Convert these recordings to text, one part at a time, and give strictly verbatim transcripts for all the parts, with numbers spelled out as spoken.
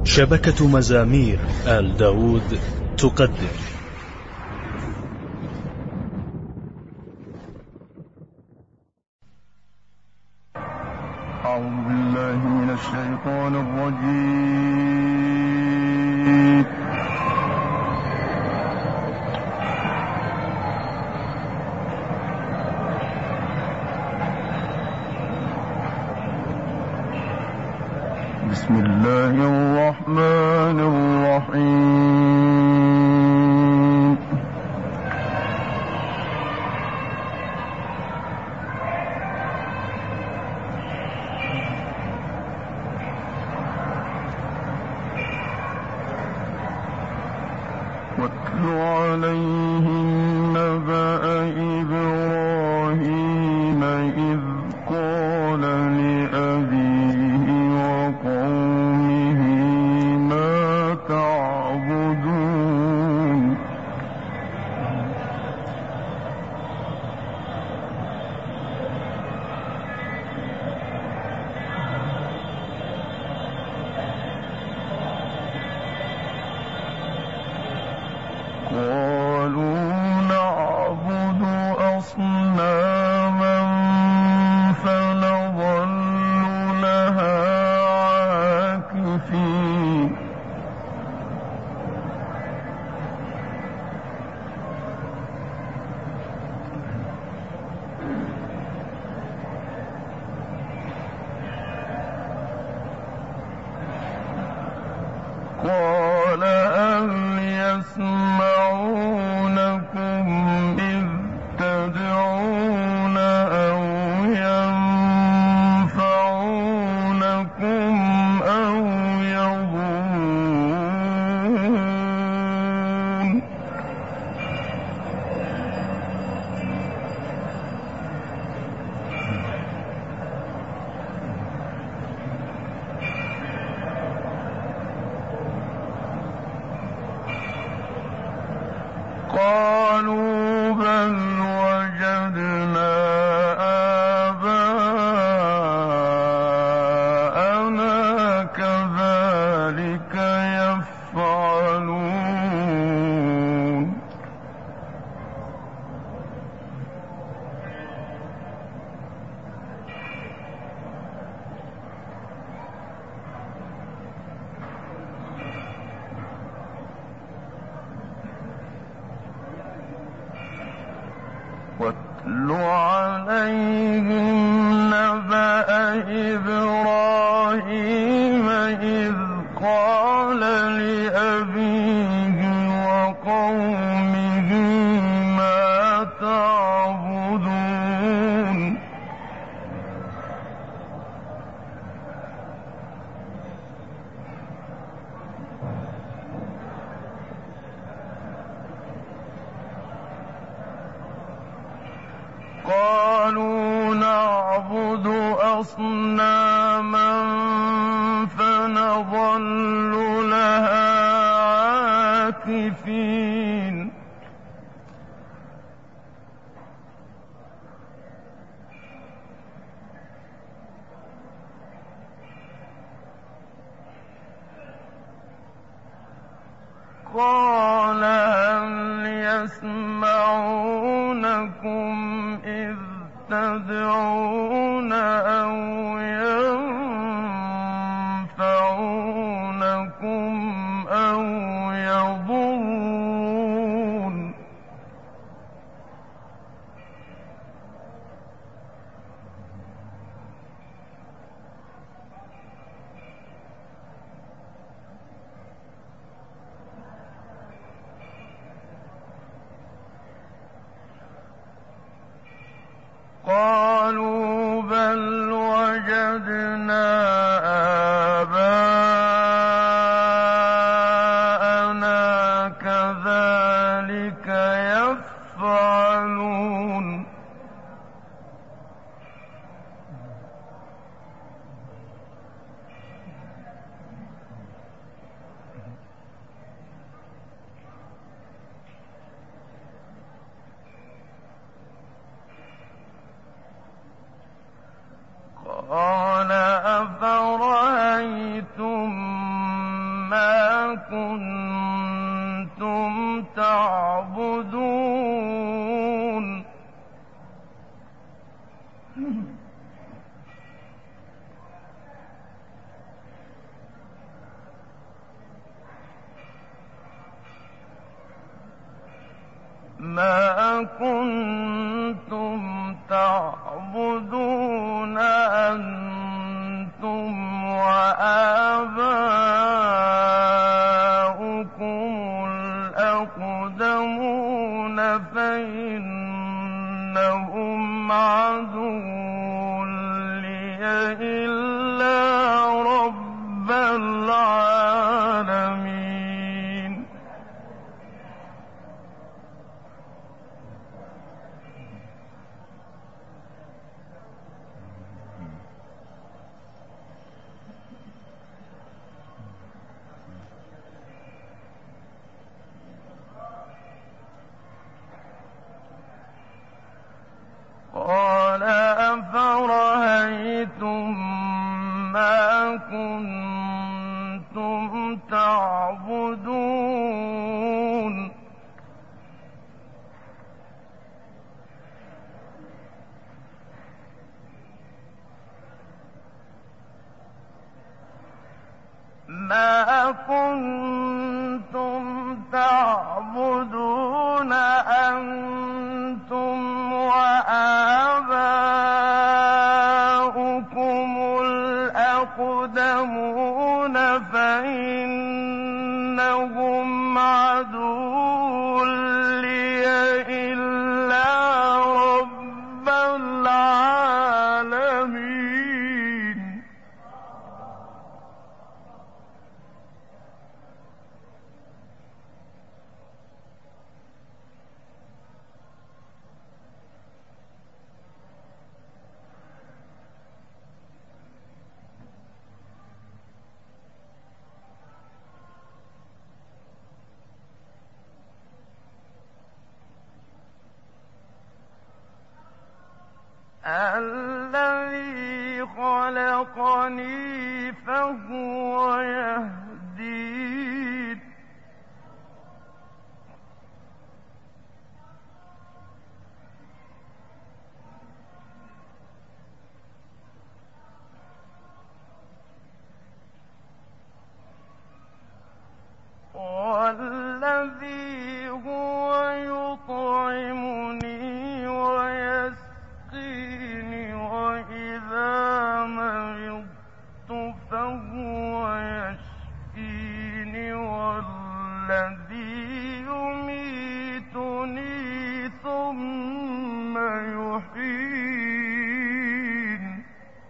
شبكة مزامير آل داود تقدم أعوذ بالله من الشيطان الرجيم. بسم الله الرحمن الرحيم. واتل عليهم نبأ إبراهيم إذ قال لأبيه وقومه ما تعبدون. قالوا نعبد أصناما فنظل لها عاكفين. قال هل يسمعونكم إذ تدعون أو ينفعونكم أو يضرون. قالوا بل وجدنا آباءنا كذلك يفعلون. واتل عليهم نبأ إبراهيم إذ قال لأبيه وقومه ما تعبدون. قالوا نعبد أصناما فنظل لها عاكفين. قال هل يسمعونكم إذ تدعون أو ينفعونكم أو يضرون. قالوا كنتم تعبدون ما كنتم تعبدون أنتم وآباؤكم الأقدمون فإنهم عدو لي إلا رب العالمين قال أفرأيتم ما كنتم تعبدون ما كنتم تعبدون أنتم وآباؤكم الأقدمون فإنهم عدو لي إلا رب العالمين الذي خلقني فهو يهدين والذي هو يطعمني ويسقيني وإذا مرضت فهو يشفيني والذي يميتني ثم يحيين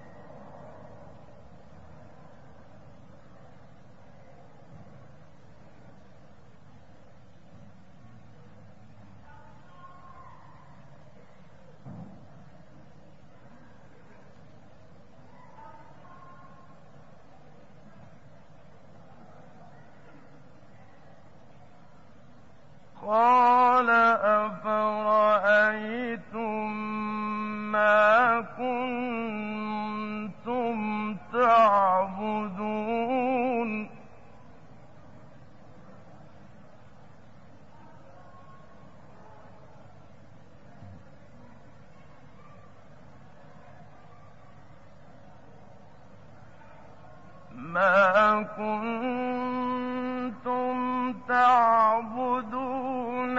قال أفرأيتم ما كنتم تعبدون ما كنتم تعبدون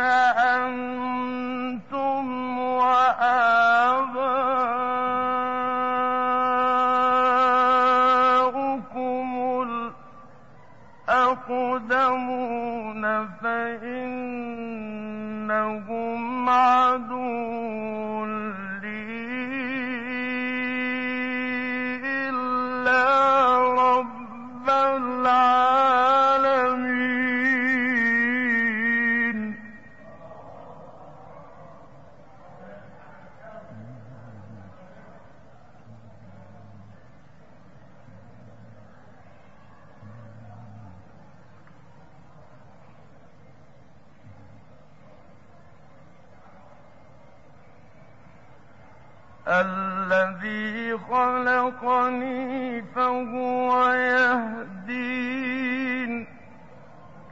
أنتم وآباؤكم الأقدمون فإنهم عدو لي إلا رب العالمين الذي خلقني فهو يهدين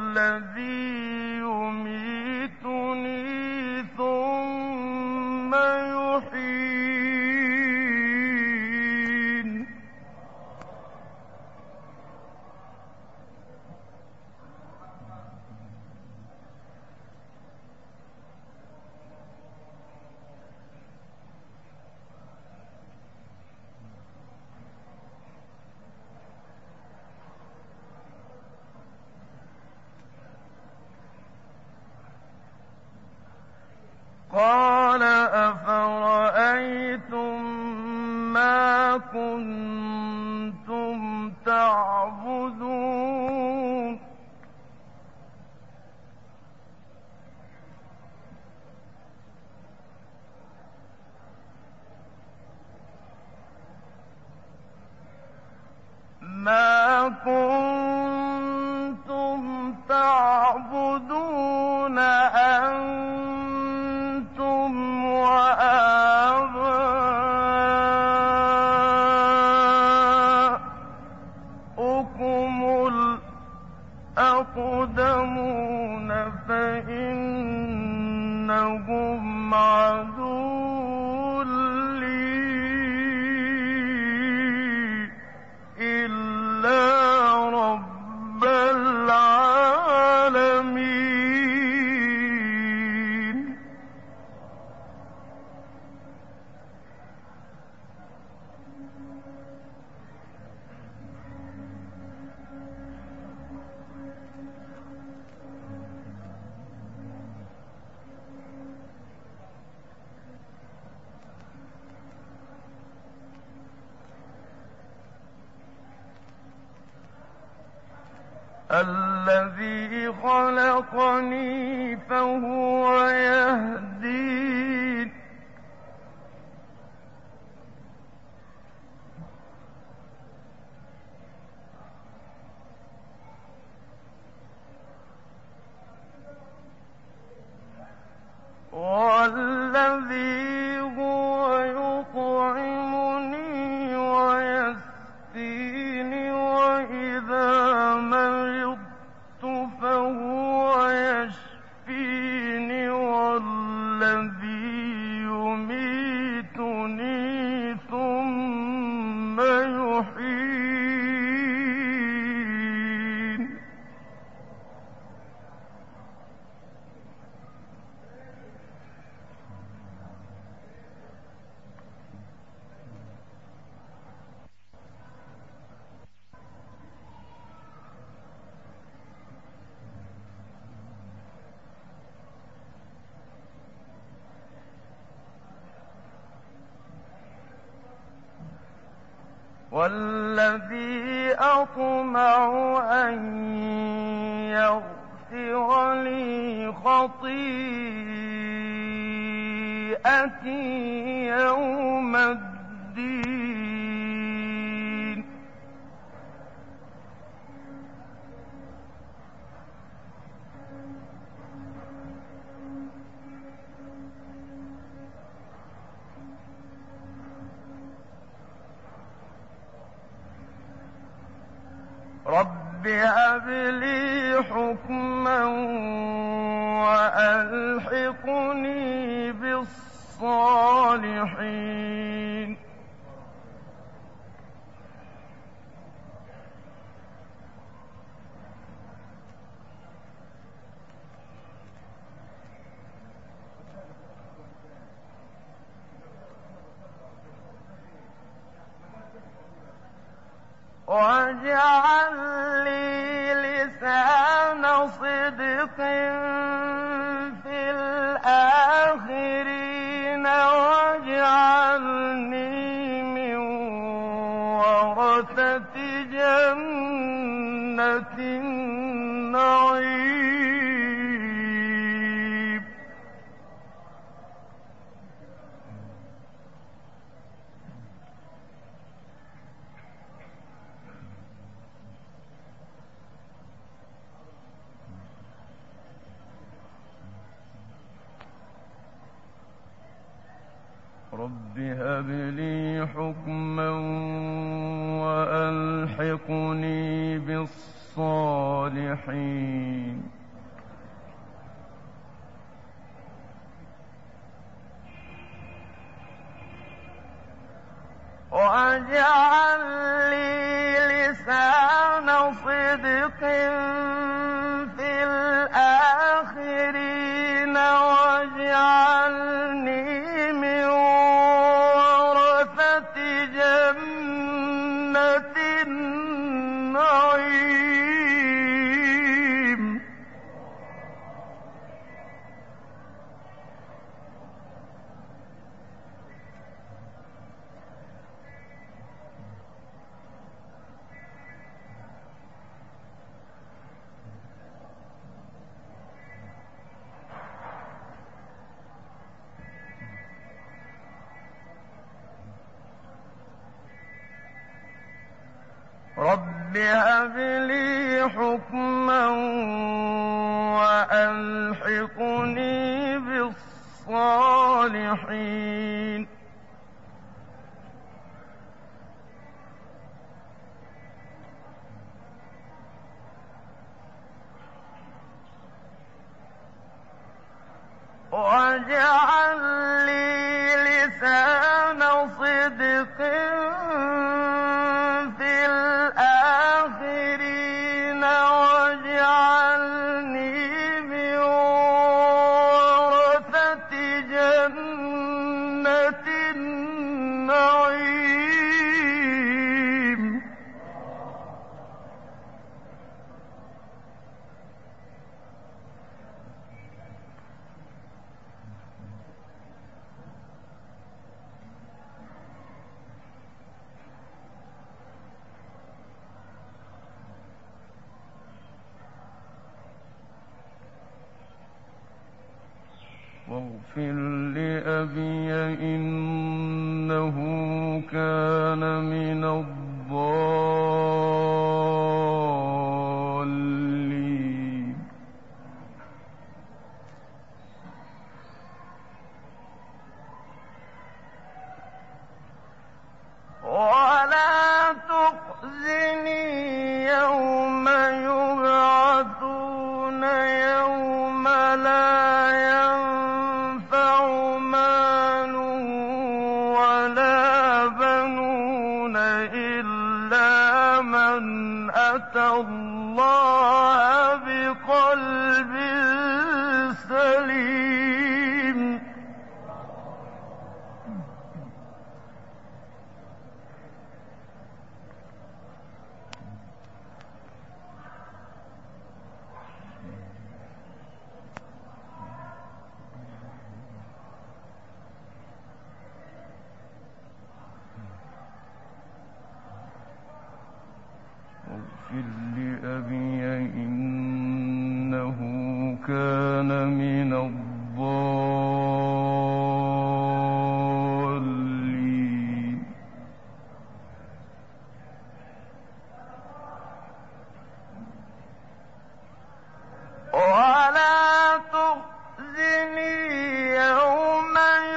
والذي يميتني ثم يحيين قال أفرأيتم ما كنتم تعبدون ما كنتم تعبدون أنتم وآباؤكم الأقدمون فإنهم عدو لي إلا رب العالمين الذي خلقني فهو يهدين والذي هو يطعمني ويسقيني وإذا مرضت فهو يشفيني والذي يميتني ثم يحيين والذي أطمع أن يغفر لي خطيئتي يوم الدين رب هب لي حكما وألحقني بالصالحين واجعل لي لسان صدق في الآخرين واجعلني من ورثة جنة النعيم رب هب لي حكما وألحقني بالصالحين بالصالحين واجعل لي لسان صدق في الآخرين واجعلني من ورثة جنة النعيم رب هب لي حكما وألحقني بالصالحين واجعل لي لسان صدق في الآخرين واجعلني من ورثة جنة النعيم واغفر لأبي إنه كان من الضالين ولا تخزني يوم يبعثون يوم لا ينفع مال ولا بنون إلا من أتى الله بقلب سليم واغفر لأبي إنه كان من الضالين ولا تخزني يوم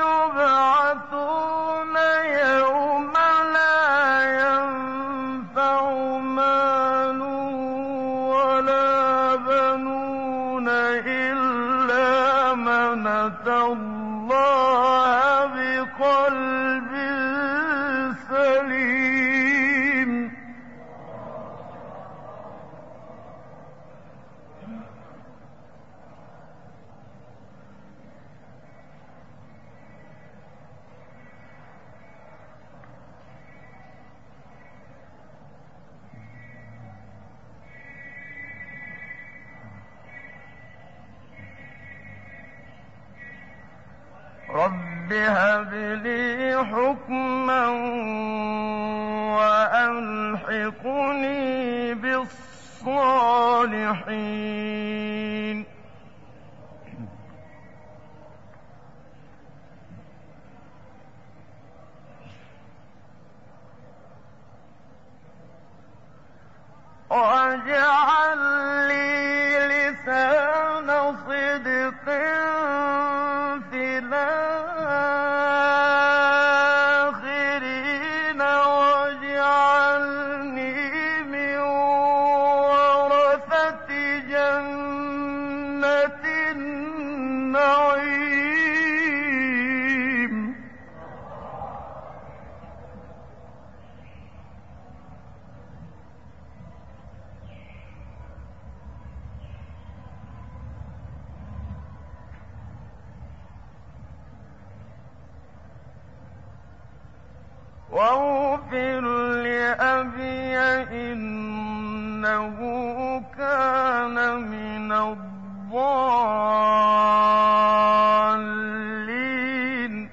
يبعثون يوم لا ينفع مال ولا بنون إلا من أتى الله بقلب سليم رب هب لي حكما وألحقني بالصالحين واجعل لي لسان صدق في الآخرين واجعلني من ورثة جنة النعيم واغفر لأبي إنه كان من الضالين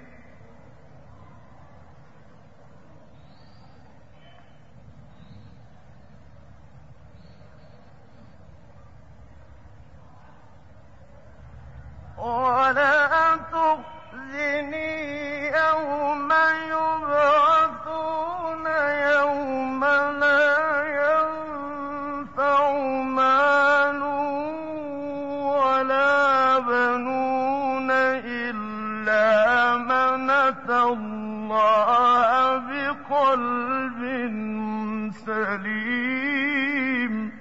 ولا تخزني يوم يبعثون يوم لا ينفع مال ولا بنون إلا من أتى الله بقلب سليم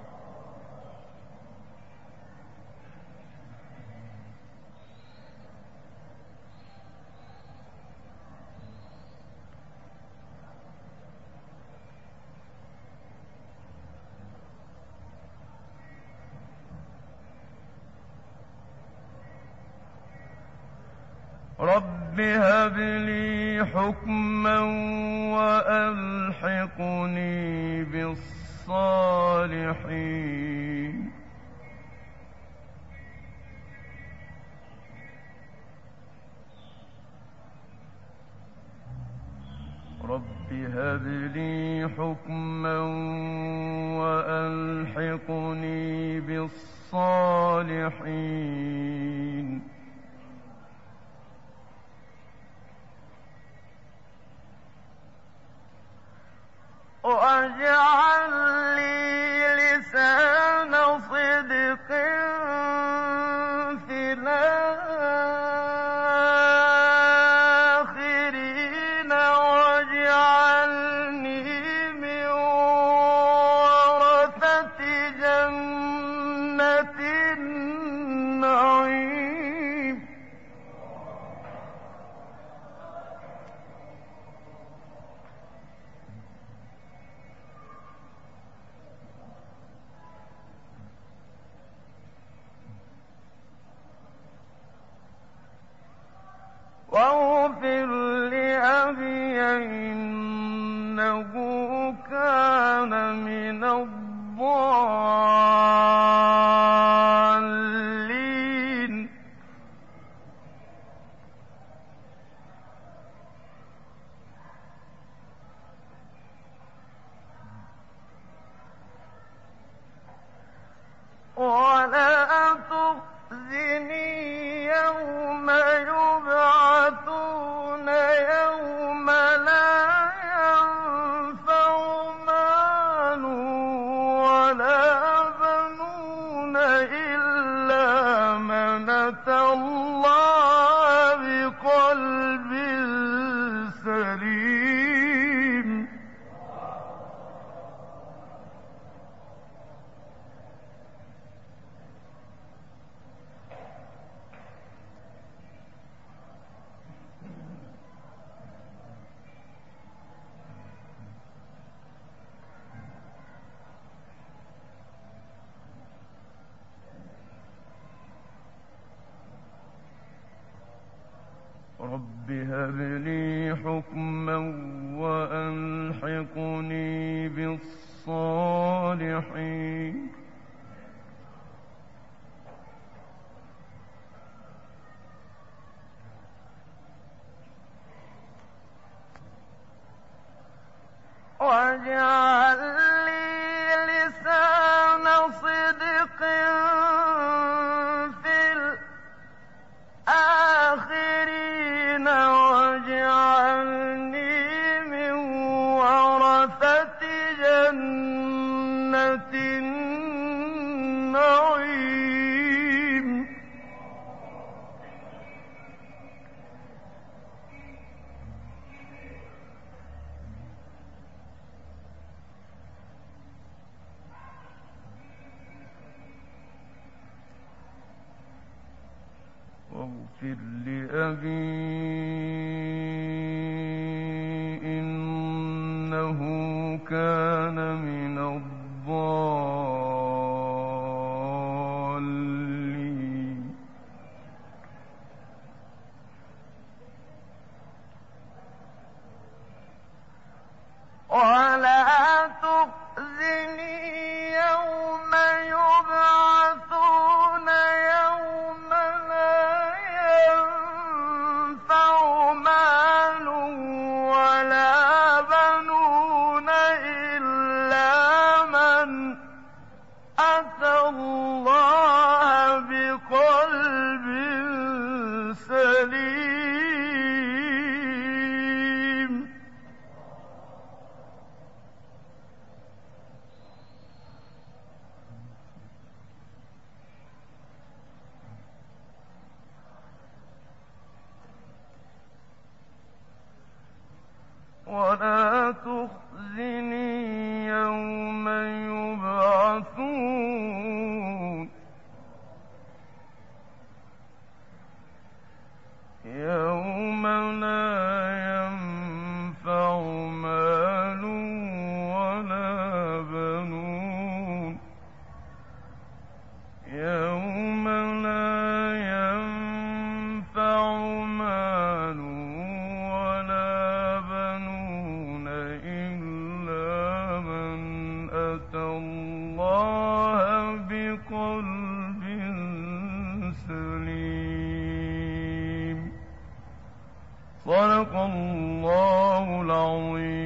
رب هب لي حكما وألحقني بالصالحين رب هب لي حكما وألحقني بالصالحين واجعل لي لسان صدق في الآخرين واجعلني من ورثة جنة النعيم واغفر لأبي إنه كان من الضالين ولا تخزني يوم يبعثون يوم لا ينفع مال ولا بنون إلا من أتى الله بقلب سليم رب هب لي حكما وألحقني بالصالحين واجعل لي لسان صدق في الآخرين واجعلني من ورثة جنة النعيم واغفر لأبي إنه كان من الضالين ولا تخزني يوم يبعثون يوم لا ينفع مال ولا بنون إلا من أتى الله بقلب سليم ولا تخزني يوم يبعثون يوم لا ينفع مال ولا بنون يوم لا ينفع مال ولا بنون إلا من أتى الله بقلب سليم صدق الله العظيم.